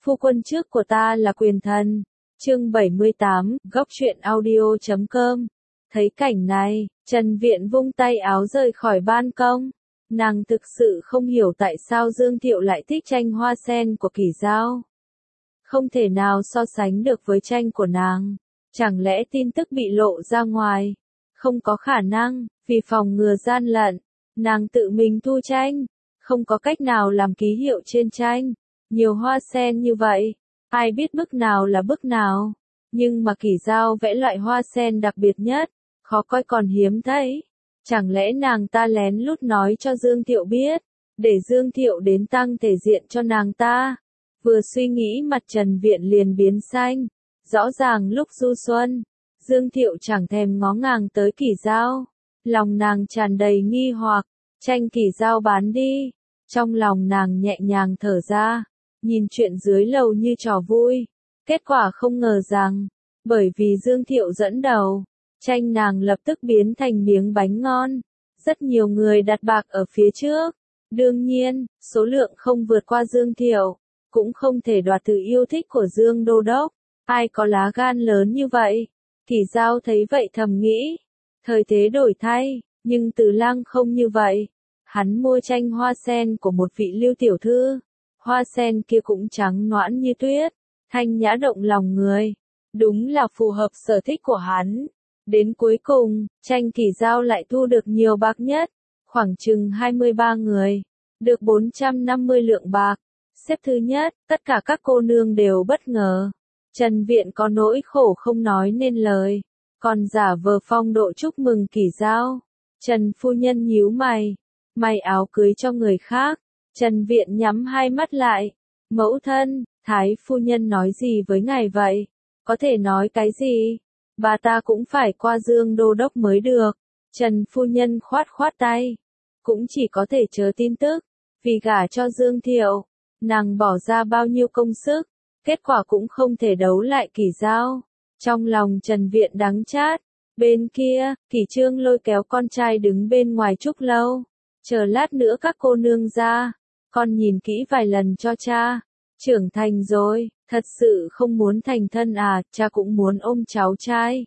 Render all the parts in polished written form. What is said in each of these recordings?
Phu quân trước của ta là quyền thần. Chương 78, góc truyện audio.com. Thấy cảnh này, Trần Viện vung tay áo rời khỏi ban công. Nàng thực sự không hiểu tại sao Dương Thiệu lại thích tranh hoa sen của Kỷ Dao. Không thể nào so sánh được với tranh của nàng. Chẳng lẽ tin tức bị lộ ra ngoài? Không có khả năng, vì phòng ngừa gian lận. Nàng tự mình thu tranh, không có cách nào làm ký hiệu trên tranh. Nhiều hoa sen như vậy, ai biết bức nào là bức nào. Nhưng mà Kỷ Dao vẽ loại hoa sen đặc biệt nhất, khó coi còn hiếm thấy. Chẳng lẽ nàng ta lén lút nói cho Dương Thiệu biết, để Dương Thiệu đến tăng thể diện cho nàng ta. Vừa suy nghĩ mặt Trần Viện liền biến xanh. Rõ ràng lúc du xuân, Dương Thiệu chẳng thèm ngó ngàng tới Kỷ Dao. Lòng nàng tràn đầy nghi hoặc, tranh Kỷ Dao bán đi. Trong lòng nàng nhẹ nhàng thở ra, nhìn chuyện dưới lầu như trò vui. Kết quả không ngờ rằng, bởi vì Dương Thiệu dẫn đầu, tranh nàng lập tức biến thành miếng bánh ngon. Rất nhiều người đặt bạc ở phía trước. Đương nhiên, số lượng không vượt qua Dương Thiệu, cũng không thể đoạt từ yêu thích của Dương Đô Đốc. Ai có lá gan lớn như vậy? Kỷ Dao thấy vậy thầm nghĩ. Thời thế đổi thay, nhưng Từ Lang không như vậy. Hắn mua tranh hoa sen của một vị Lưu tiểu thư. Hoa sen kia cũng trắng nõn như tuyết, thanh nhã động lòng người. Đúng là phù hợp sở thích của hắn. Đến cuối cùng, tranh Kỷ Dao lại thu được nhiều bạc nhất. Khoảng chừng 23 người. Được 450 lượng bạc. Xếp thứ nhất, tất cả các cô nương đều bất ngờ. Trần Viện có nỗi khổ không nói nên lời, còn giả vờ phong độ chúc mừng Kỷ Dao. Trần phu nhân nhíu mày, may áo cưới cho người khác. Trần Viện nhắm hai mắt lại. Mẫu thân, Thái phu nhân nói gì với ngài vậy? Có thể nói cái gì? Bà ta cũng phải qua Dương Đô Đốc mới được. Trần phu nhân khoát khoát tay. Cũng chỉ có thể chờ tin tức. Vì gả cho Dương Thiệu, nàng bỏ ra bao nhiêu công sức, kết quả cũng không thể đấu lại Kỷ Dao. Trong lòng Trần Viện đắng chát. Bên kia, Kỷ Trương lôi kéo con trai đứng bên ngoài trúc lâu. Chờ lát nữa các cô nương ra, con nhìn kỹ vài lần cho cha. Trưởng thành rồi, thật sự không muốn thành thân à? Cha cũng muốn ôm cháu trai.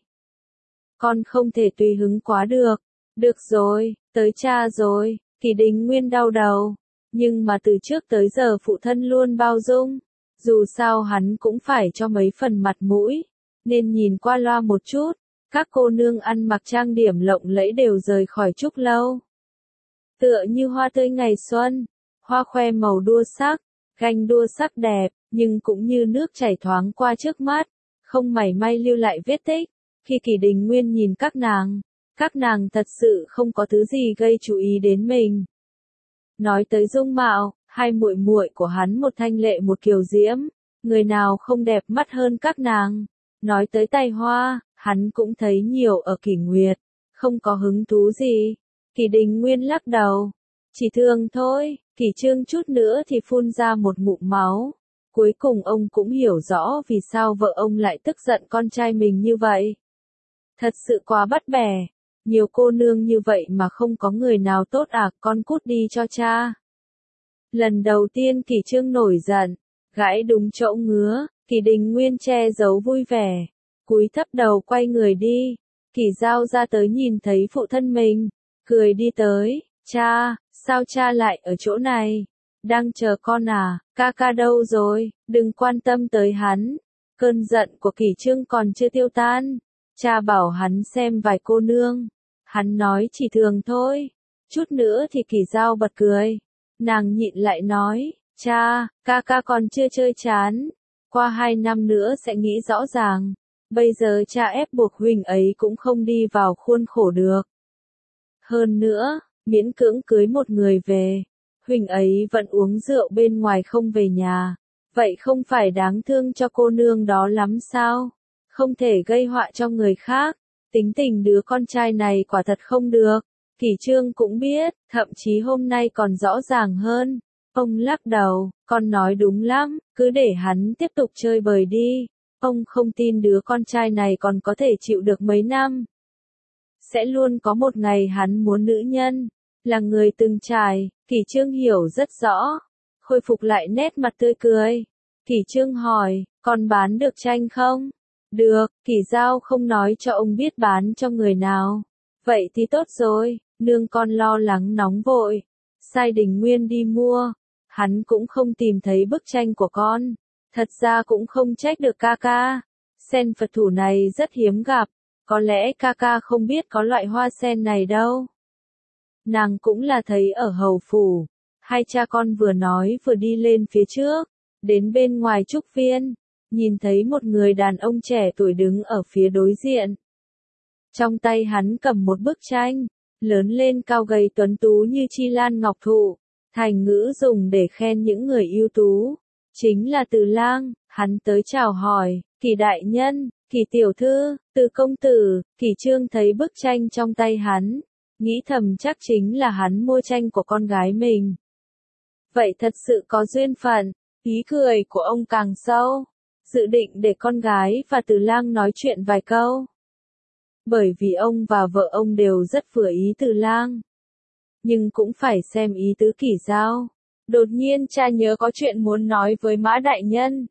Con không thể tùy hứng quá được. Được rồi, tới cha rồi. Kỷ Đình Nguyên đau đầu. Nhưng mà từ trước tới giờ phụ thân luôn bao dung. Dù sao hắn cũng phải cho mấy phần mặt mũi, nên nhìn qua loa một chút. Các cô nương ăn mặc trang điểm lộng lẫy đều rời khỏi trúc lâu. Tựa như hoa tươi ngày xuân, hoa khoe màu đua sắc, ganh đua sắc đẹp, nhưng cũng như nước chảy thoáng qua trước mắt, không mảy may lưu lại vết tích. Khi Kỷ Đình Nguyên nhìn các nàng thật sự không có thứ gì gây chú ý đến mình. Nói tới dung mạo, hai muội muội của hắn một thanh lệ một kiều diễm, người nào không đẹp mắt hơn các nàng. Nói tới tài hoa, hắn cũng thấy nhiều ở Kỷ Nguyệt, không có hứng thú gì. Kỷ Đình Nguyên lắc đầu, chỉ thường thôi. Kỷ Trương chút nữa thì phun ra một ngụm máu. Cuối cùng ông cũng hiểu rõ vì sao vợ ông lại tức giận con trai mình như vậy. Thật sự quá bắt bẻ. Nhiều cô nương như vậy mà không có người nào tốt à? Con cút đi cho cha. Lần đầu tiên Kỷ Trương nổi giận, gãi đúng chỗ ngứa. Kỷ Đình Nguyên che giấu vui vẻ, cúi thấp đầu quay người đi. Kỷ Dao ra tới nhìn thấy phụ thân mình, cười đi tới. Cha, sao cha lại ở chỗ này? Đang chờ con à? Ca ca đâu rồi? Đừng quan tâm tới hắn. Cơn giận của Kỷ Trương còn chưa tiêu tan. Cha bảo hắn xem vài cô nương. Hắn nói chỉ thường thôi. Chút nữa thì Kỷ Dao bật cười. Nàng nhịn lại nói, cha, ca ca còn chưa chơi chán. Qua 2 năm nữa sẽ nghĩ rõ ràng. Bây giờ cha ép buộc huynh ấy cũng không đi vào khuôn khổ được. Hơn nữa, miễn cưỡng cưới một người về, huynh ấy vẫn uống rượu bên ngoài không về nhà. Vậy không phải đáng thương cho cô nương đó lắm sao? Không thể gây họa cho người khác. Tính tình đứa con trai này quả thật không được. Kỷ Trương cũng biết, thậm chí hôm nay còn rõ ràng hơn. Ông lắc đầu, con nói đúng lắm, cứ để hắn tiếp tục chơi bời đi. Ông không tin đứa con trai này còn có thể chịu được mấy năm. Sẽ luôn có một ngày hắn muốn nữ nhân. Là người từng trải, Kỷ Trương hiểu rất rõ. Khôi phục lại nét mặt tươi cười. Kỷ Trương hỏi, con bán được tranh không? Được, Kỷ Giao không nói cho ông biết bán cho người nào. Vậy thì tốt rồi, nương con lo lắng nóng vội. Sai Đình Nguyên đi mua. Hắn cũng không tìm thấy bức tranh của con. Thật ra cũng không trách được ca ca. Sen Phật thủ này rất hiếm gặp. Có lẽ ca ca không biết có loại hoa sen này đâu. Nàng cũng là thấy ở hầu phủ. Hai cha con vừa nói vừa đi lên phía trước. Đến bên ngoài trúc viên. Nhìn thấy một người đàn ông trẻ tuổi đứng ở phía đối diện. Trong tay hắn cầm một bức tranh. Lớn lên cao gầy tuấn tú như chi lan ngọc thụ. Thành ngữ dùng để khen những người ưu tú. Chính là Từ Lang. Hắn tới chào hỏi, Kỷ đại nhân, Kỷ tiểu thư, Từ công tử. Kỷ Trương thấy bức tranh trong tay hắn, nghĩ thầm chắc chính là hắn mua tranh của con gái mình. Vậy thật sự có duyên phận. Ý cười của ông càng sâu, dự định để con gái và Từ Lang nói chuyện vài câu. Bởi vì ông và vợ ông đều rất vừa ý Từ Lang, nhưng cũng phải xem ý tứ Kỷ Giao. Đột nhiên cha nhớ có chuyện muốn nói với Mã đại nhân.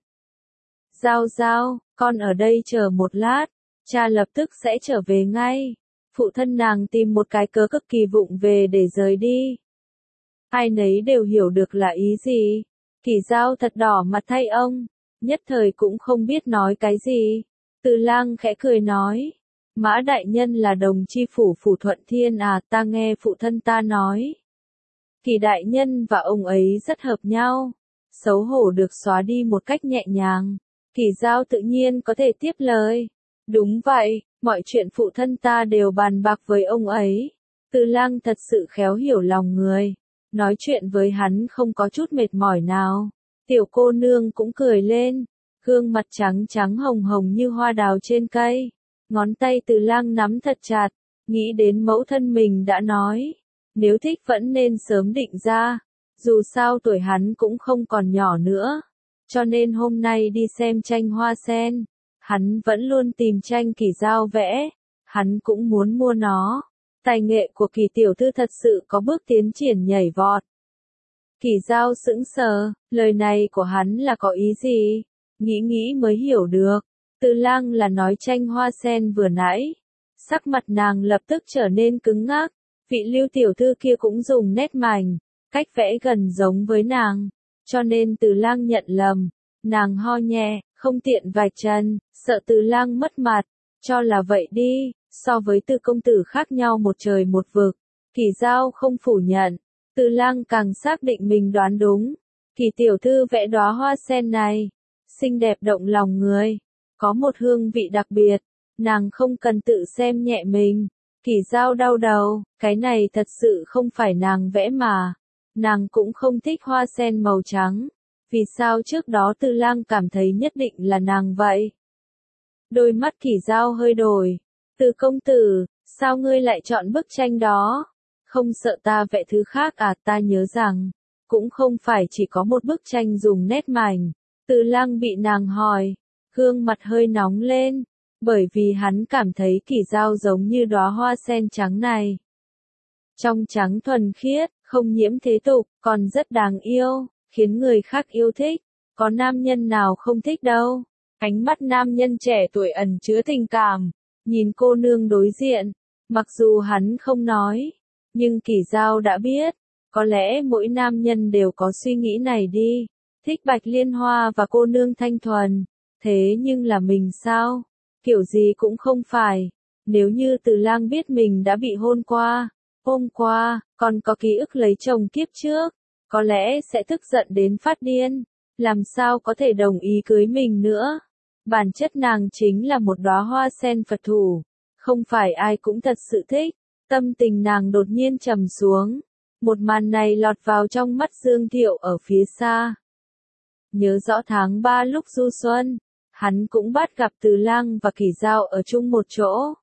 Giao Giao, con ở đây chờ một lát, cha lập tức sẽ trở về ngay. Phụ thân nàng tìm một cái cớ cực kỳ vụng về để rời đi. Ai nấy đều hiểu được là ý gì. Kỷ Giao thật đỏ mặt thay ông, nhất thời cũng không biết nói cái gì. Từ Lang khẽ cười nói, Mã đại nhân là đồng chi phủ phủ Thuận Thiên à, ta nghe phụ thân ta nói. Kỷ đại nhân và ông ấy rất hợp nhau. Xấu hổ được xóa đi một cách nhẹ nhàng. Kỷ Giao tự nhiên có thể tiếp lời. Đúng vậy, mọi chuyện phụ thân ta đều bàn bạc với ông ấy. Từ Lang thật sự khéo hiểu lòng người. Nói chuyện với hắn không có chút mệt mỏi nào. Tiểu cô nương cũng cười lên. Gương mặt trắng trắng hồng hồng như hoa đào trên cây. Ngón tay Từ Lang nắm thật chặt. Nghĩ đến mẫu thân mình đã nói. Nếu thích vẫn nên sớm định ra. Dù sao tuổi hắn cũng không còn nhỏ nữa. Cho nên hôm nay đi xem tranh hoa sen. Hắn vẫn luôn tìm tranh Kỷ Giao vẽ. Hắn cũng muốn mua nó. Tài nghệ của Kỷ tiểu thư thật sự có bước tiến triển nhảy vọt. Kỷ Giao sững sờ, lời này của hắn là có ý gì? Nghĩ nghĩ mới hiểu được. Từ Lang là nói tranh hoa sen vừa nãy. Sắc mặt nàng lập tức trở nên cứng ngắc. Vị Lưu tiểu thư kia cũng dùng nét mảnh, cách vẽ gần giống với nàng. Cho nên Từ Lang nhận lầm. Nàng ho nhẹ, không tiện vạch chân, sợ Từ Lang mất mặt. Cho là vậy đi, so với Từ công tử khác nhau một trời một vực. Kỷ Giao không phủ nhận. Từ Lang càng xác định mình đoán đúng. Kỷ tiểu thư vẽ đóa hoa sen này, xinh đẹp động lòng người. Có một hương vị đặc biệt. Nàng không cần tự xem nhẹ mình. Kỷ Giao đau đầu, cái này thật sự không phải nàng vẽ mà. Nàng cũng không thích hoa sen màu trắng. Vì sao trước đó Từ Lang cảm thấy nhất định là nàng vậy? Đôi mắt Kỷ Giao hơi đổi. Từ công tử, sao ngươi lại chọn bức tranh đó? Không sợ ta vẽ thứ khác à? Ta nhớ rằng, cũng không phải chỉ có một bức tranh dùng nét mảnh. Từ Lang bị nàng hỏi, gương mặt hơi nóng lên. Bởi vì hắn cảm thấy Kỷ Giao giống như đóa hoa sen trắng này. Trong trắng thuần khiết, không nhiễm thế tục, còn rất đáng yêu, khiến người khác yêu thích. Có nam nhân nào không thích đâu. Ánh mắt nam nhân trẻ tuổi ẩn chứa tình cảm. Nhìn cô nương đối diện. Mặc dù hắn không nói. Nhưng Kỷ Giao đã biết. Có lẽ mỗi nam nhân đều có suy nghĩ này đi. Thích Bạch Liên Hoa và cô nương thanh thuần. Thế nhưng là mình sao? Kiểu gì cũng không phải. Nếu như Từ Lang biết mình đã bị hôn qua, hôm qua, còn có ký ức lấy chồng kiếp trước, có lẽ sẽ tức giận đến phát điên. Làm sao có thể đồng ý cưới mình nữa? Bản chất nàng chính là một đóa hoa sen Phật thủ. Không phải ai cũng thật sự thích. Tâm tình nàng đột nhiên trầm xuống. Một màn này lọt vào trong mắt Dương Thiệu ở phía xa. Nhớ rõ tháng 3 lúc du xuân. Hắn cũng bắt gặp Từ Lang và Kỷ Giao ở chung một chỗ.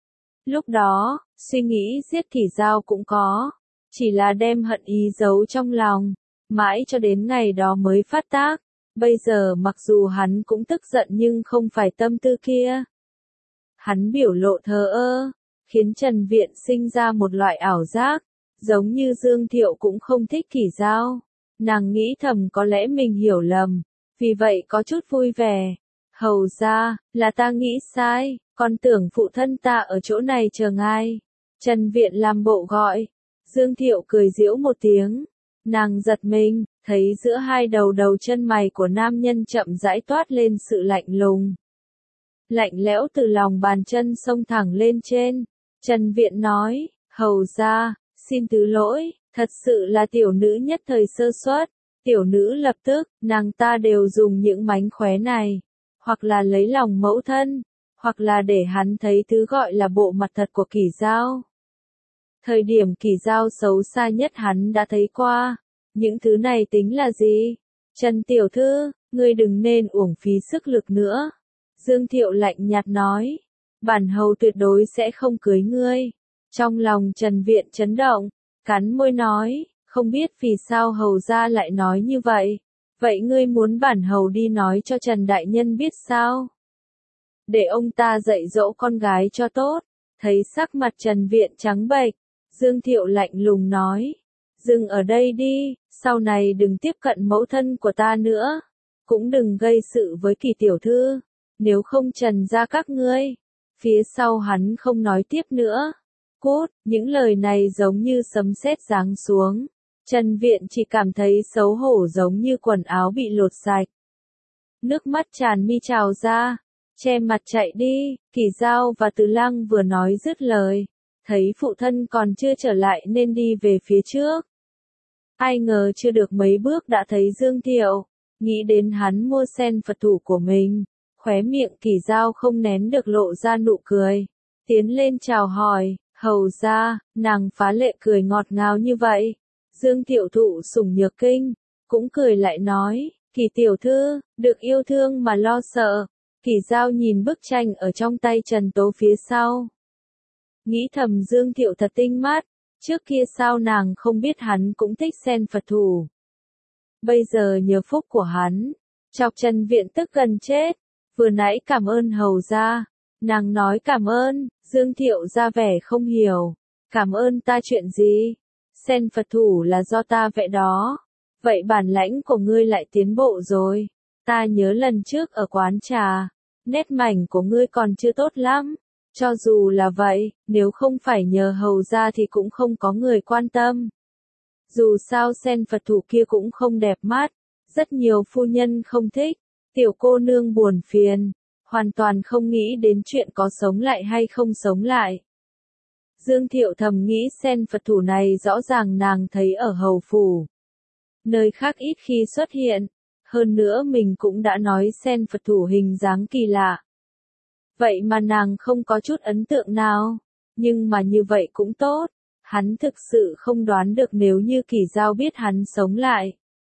Lúc đó, suy nghĩ giết Kỷ Giao cũng có. Chỉ là đem hận ý giấu trong lòng. Mãi cho đến ngày đó mới phát tác. Bây giờ mặc dù hắn cũng tức giận nhưng không phải tâm tư kia. Hắn biểu lộ thờ ơ. Khiến Trần Viện sinh ra một loại ảo giác. Giống như Dương Thiệu cũng không thích Kỷ Giao. Nàng nghĩ thầm có lẽ mình hiểu lầm. vì vậy có chút vui vẻ. Hầu ra, là ta nghĩ sai, con tưởng phụ thân ta ở chỗ này chờ ngài. Trần Viện làm bộ gọi. Dương Thiệu cười giễu một tiếng. Nàng giật mình, thấy giữa hai đầu chân mày của nam nhân chậm rãi toát lên sự lạnh lùng. Lạnh lẽo từ lòng bàn chân xông thẳng lên trên. Trần Viện nói, hầu ra, xin thứ lỗi, thật sự là tiểu nữ nhất thời sơ suất. Tiểu nữ lập tức, nàng ta đều dùng những mánh khóe này. Hoặc là lấy lòng mẫu thân, hoặc là để hắn thấy thứ gọi là bộ mặt thật của Kỷ Giao. Thời điểm Kỷ Giao xấu xa nhất hắn đã thấy qua. Những thứ này tính là gì? Trần tiểu thư, ngươi đừng nên uổng phí sức lực nữa. Dương Thiệu lạnh nhạt nói. Bản hầu tuyệt đối sẽ không cưới ngươi. Trong lòng Trần Viện chấn động, cắn môi nói, không biết vì sao hầu gia lại nói như vậy. Vậy ngươi muốn bản hầu đi nói cho Trần Đại Nhân biết sao? Để ông ta dạy dỗ con gái cho tốt. Thấy sắc mặt Trần Viện trắng bệch, Dương Thiệu lạnh lùng nói. Dừng ở đây đi, sau này đừng tiếp cận mẫu thân của ta nữa. Cũng đừng gây sự với Kỳ tiểu thư, nếu không Trần ra các ngươi. Phía sau hắn không nói tiếp nữa. Cút, những lời này giống như sấm sét giáng xuống. Trần Viện chỉ cảm thấy xấu hổ giống như quần áo bị lột sạch. Nước mắt tràn mi trào ra, che mặt chạy đi. Kỷ Giao và Từ Lăng vừa nói dứt lời, thấy phụ thân còn chưa trở lại nên đi về phía trước. Ai ngờ chưa được mấy bước đã thấy Dương Thiệu, nghĩ đến hắn mua sen Phật thủ của mình, khóe miệng Kỷ Giao không nén được lộ ra nụ cười, tiến lên chào hỏi, hầu ra, nàng phá lệ cười ngọt ngào như vậy. Dương Thiệu thụ sủng nhược kinh, cũng cười lại nói, Kỷ tiểu thư, được yêu thương mà lo sợ. Kỷ Giao nhìn bức tranh ở trong tay Trần Tố phía sau. Nghĩ thầm Dương Thiệu thật tinh mắt, trước kia sao nàng không biết hắn cũng thích sen Phật thủ. Bây giờ nhờ phúc của hắn, chọc Trần Viện tức gần chết, vừa nãy cảm ơn hầu ra. Nàng nói cảm ơn, Dương Thiệu ra vẻ không hiểu. Cảm ơn ta chuyện gì? Sen Phật thủ là do ta vẽ đó. Vậy bản lãnh của ngươi lại tiến bộ rồi. Ta nhớ lần trước ở quán trà, nét mảnh của ngươi còn chưa tốt lắm. Cho dù là vậy, nếu không phải nhờ hầu ra thì cũng không có người quan tâm. Dù sao sen Phật thủ kia cũng không đẹp mắt, rất nhiều phu nhân không thích, tiểu cô nương buồn phiền, hoàn toàn không nghĩ đến chuyện có sống lại hay không sống lại. Dương Thiệu thầm nghĩ sen Phật thủ này rõ ràng nàng thấy ở hầu phủ. Nơi khác ít khi xuất hiện, hơn nữa mình cũng đã nói sen Phật thủ hình dáng kỳ lạ. Vậy mà nàng không có chút ấn tượng nào, nhưng mà như vậy cũng tốt, hắn thực sự không đoán được nếu như Kỷ Giao biết hắn sống lại.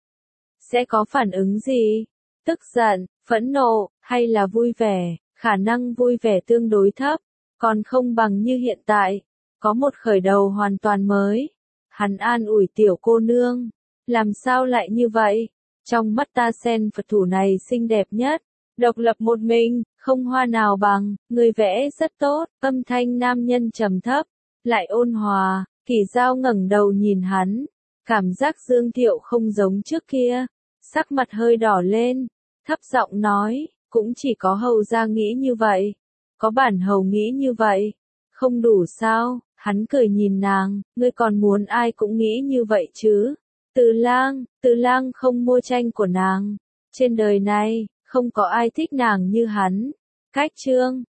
Sẽ có phản ứng gì? Tức giận, phẫn nộ, hay là vui vẻ? Khả năng vui vẻ tương đối thấp, còn không bằng như hiện tại, có một khởi đầu hoàn toàn mới. Hắn an ủi tiểu cô nương, làm sao lại như vậy? Trong mắt ta sen Phật thủ này xinh đẹp nhất, độc lập một mình, không hoa nào bằng, người vẽ rất tốt, âm thanh nam nhân trầm thấp, lại ôn hòa. Kỷ Giao ngẩng đầu nhìn hắn, cảm giác Dương Thiệu không giống trước kia, sắc mặt hơi đỏ lên, thấp giọng nói, cũng chỉ có hầu gia nghĩ như vậy, có bản hầu nghĩ như vậy, không đủ sao? Hắn cười nhìn nàng, ngươi còn muốn ai cũng nghĩ như vậy chứ? Từ Lang không mua tranh của nàng, trên đời này, không có ai thích nàng như hắn. Cách chương